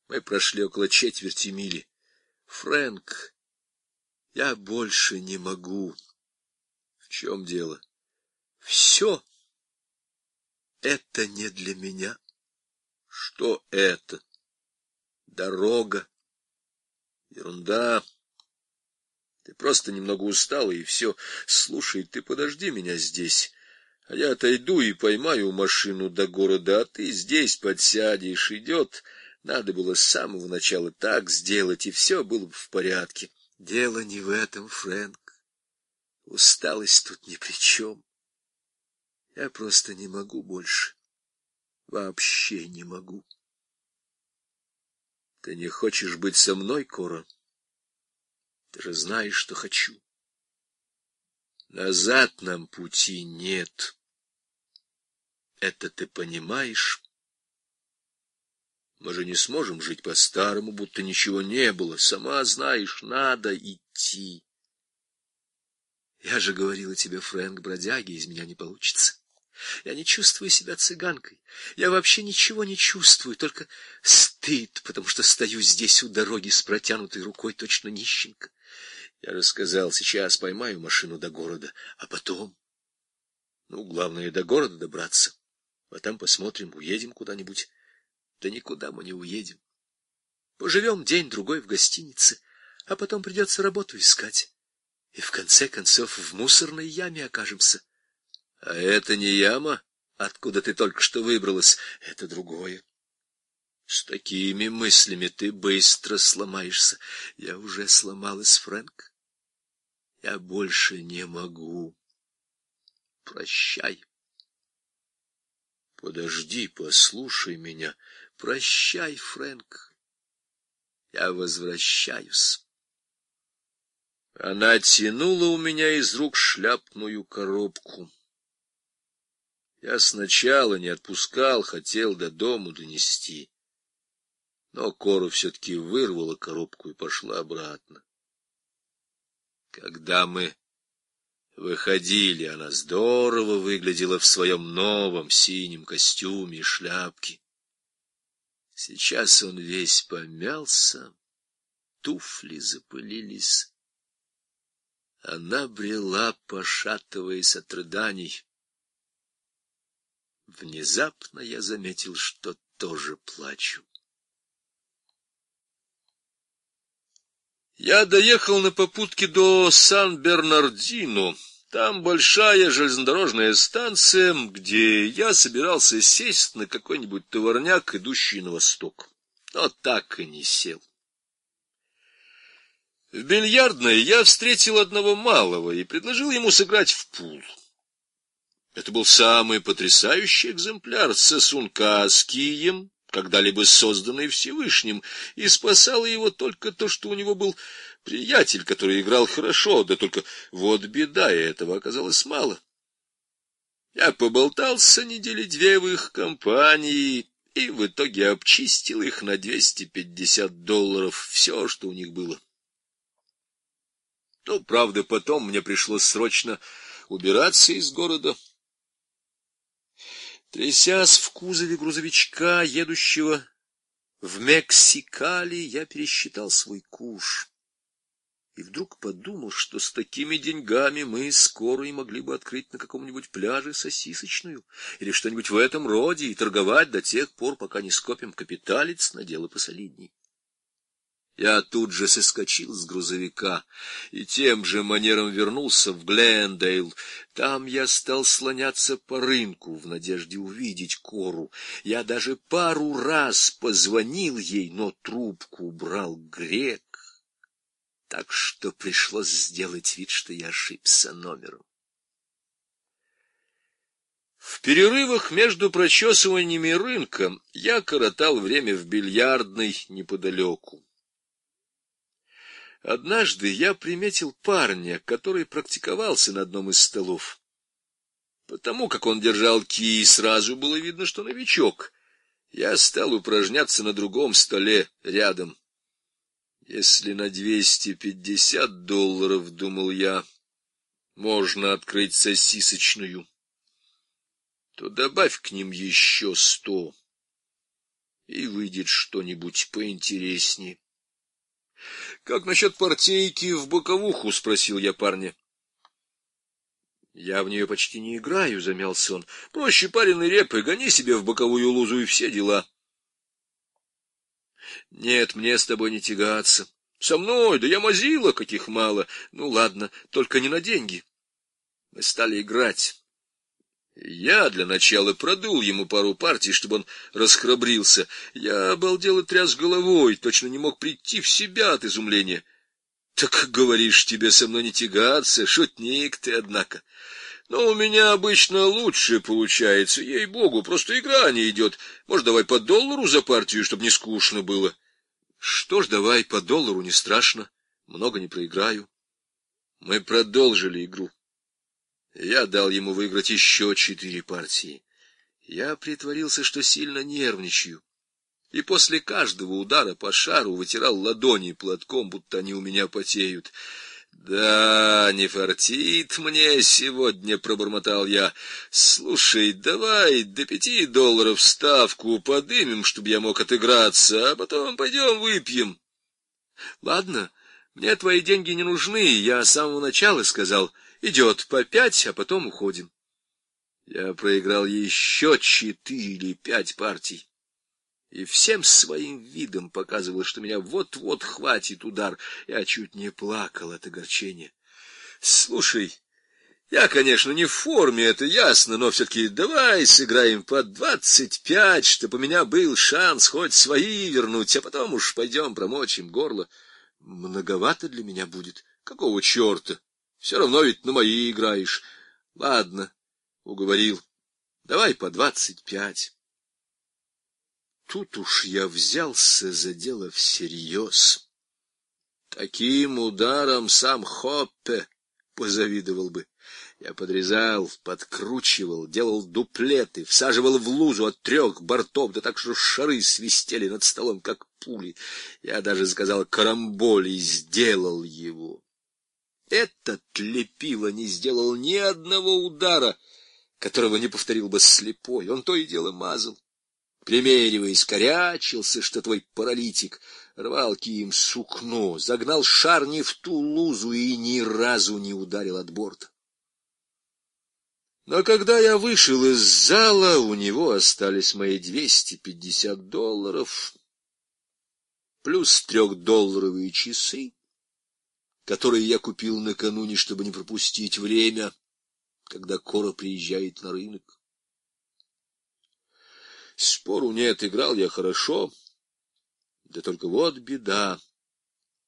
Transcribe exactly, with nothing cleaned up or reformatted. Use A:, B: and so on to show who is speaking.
A: Мы прошли около четверти мили. Фрэнк, я больше не могу. В чем дело? Все это не для меня. Что это? Дорога. Ерунда. Ты просто немного устала, и все. Слушай, ты подожди меня здесь, а я отойду и поймаю машину до города, а ты здесь подсядешь. Идет. Надо было с самого начала так сделать, и все было бы в порядке. Дело не в этом, Фрэнк. Усталость тут ни при чем. Я просто не могу больше. Вообще не могу. Ты не хочешь быть со мной, Кора? Ты же знаешь, что хочу. Назад нам пути нет. Это ты понимаешь? Мы же не сможем жить по-старому, будто ничего не было. Сама знаешь, надо идти. Я же говорила тебе, Фрэнк, бродяги из меня не получится. Я не чувствую себя цыганкой. Я вообще ничего не чувствую, только стыд, потому что стою здесь у дороги с протянутой рукой, точно нищенка. Я же сказал, сейчас поймаю машину до города, а потом... Ну, главное, до города добраться. А там посмотрим, уедем куда-нибудь. Да никуда мы не уедем. Поживем день-другой в гостинице, а потом придется работу искать. И в конце концов в мусорной яме окажемся. А это не яма, откуда ты только что выбралась, это другое. С такими мыслями ты быстро сломаешься. Я уже сломалась, Фрэнк. Я больше не могу. Прощай. Подожди, послушай меня. Прощай, Фрэнк. Я возвращаюсь. Она тянула у меня из рук шляпную коробку. Я сначала не отпускал, хотел до дому донести. Но Кора все-таки вырвала коробку и пошла обратно. Когда мы выходили, она здорово выглядела в своем новом синем костюме и шляпке. Сейчас он весь помялся, туфли запылились. Она брела, пошатываясь от рыданий. Внезапно я заметил, что тоже плачу. Я доехал на попутке до Сан-Бернардино. Там большая железнодорожная станция, где я собирался сесть на какой-нибудь товарняк, идущий на восток. Но так и не сел. В бильярдной я встретил одного малого и предложил ему сыграть в пул. Это был самый потрясающий экземпляр сосунка с кием, когда-либо созданный Всевышним, и спасало его только то, что у него был приятель, который играл хорошо, да только вот беда, и этого оказалось мало. Я поболтался недели две в их компании и в итоге обчистил их на двести пятьдесят долларов, все, что у них было. Ну, правда, потом мне пришлось срочно убираться из города. Трясясь в кузове грузовичка, едущего в Мексикали, я пересчитал свой куш. И вдруг подумал, что с такими деньгами мы скоро и могли бы открыть на каком-нибудь пляже сосисочную или что-нибудь в этом роде и торговать до тех пор, пока не скопим капиталец на дело посолидней. Я тут же соскочил с грузовика и тем же манером вернулся в Глендейл. Там я стал слоняться по рынку в надежде увидеть Кору. Я даже пару раз позвонил ей, но трубку брал грек, так что пришлось сделать вид, что я ошибся номером. В перерывах между прочесываниями рынка я коротал время в бильярдной неподалеку. Однажды я приметил парня, который практиковался на одном из столов. Потому как он держал кий, сразу было видно, что новичок. Я стал упражняться на другом столе рядом. Если на двести пятьдесят долларов, думал я, можно открыть сосисочную, то добавь к ним еще сто. и выйдет что-нибудь поинтереснее. — Как насчет партейки в боковуху? — спросил я парня. — Я в нее почти не играю, — замялся он. — Проще пареной репы, гони себе в боковую лузу и все дела. — Нет, мне с тобой не тягаться. — Со мной? Да я мазила, каких мало. Ну, ладно, только не на деньги. Мы стали играть. Я для начала продул ему пару партий, чтобы он расхрабрился. Я обалдел и тряс головой, точно не мог прийти в себя от изумления. — Так, говоришь, тебе со мной не тягаться? Шутник ты, однако. Но у меня обычно лучше получается, ей-богу, просто игра не идет. Может, давай по доллару за партию, чтобы не скучно было? — Что ж, давай по доллару, не страшно, много не проиграю. Мы продолжили игру. Я дал ему выиграть еще четыре партии. Я притворился, что сильно нервничаю, и после каждого удара по шару вытирал ладони платком, будто они у меня потеют. — Да, не фартит мне сегодня, — пробормотал я. — Слушай, давай до пяти долларов ставку подымем, чтобы я мог отыграться, а потом пойдем выпьем. — Ладно, мне твои деньги не нужны, я с самого начала сказал. Идет по пять, а потом уходим. Я проиграл еще четыре или пять партий, и всем своим видом показывал, что меня вот-вот хватит удар. Я чуть не плакал от огорчения. Слушай, я, конечно, не в форме, это ясно, но все-таки давай сыграем по двадцать пять, чтобы у меня был шанс хоть свои вернуть, а потом уж пойдем промочим горло. Многовато для меня будет. Какого черта? Все равно ведь на мои играешь. Ладно, уговорил. Давай по двадцать пять. Тут уж я взялся за дело всерьез. Таким ударом сам Хоппе позавидовал бы. Я подрезал, подкручивал, делал дуплеты, всаживал в лузу от трех бортов, да так, что шары свистели над столом, как пули. Я даже сказал карамболь и сделал его. Этот лепило не сделал ни одного удара, которого не повторил бы слепой. Он то и дело мазал, примериваясь, корячился, что твой паралитик, рвал кием сукно, загнал шар не в ту лузу и ни разу не ударил от борта. Но когда я вышел из зала, у него остались мои двести пятьдесят долларов, плюс трехдолларовые часы, которые я купил накануне, чтобы не пропустить время, когда Кора приезжает на рынок. Спору нет, играл я хорошо, да только вот беда.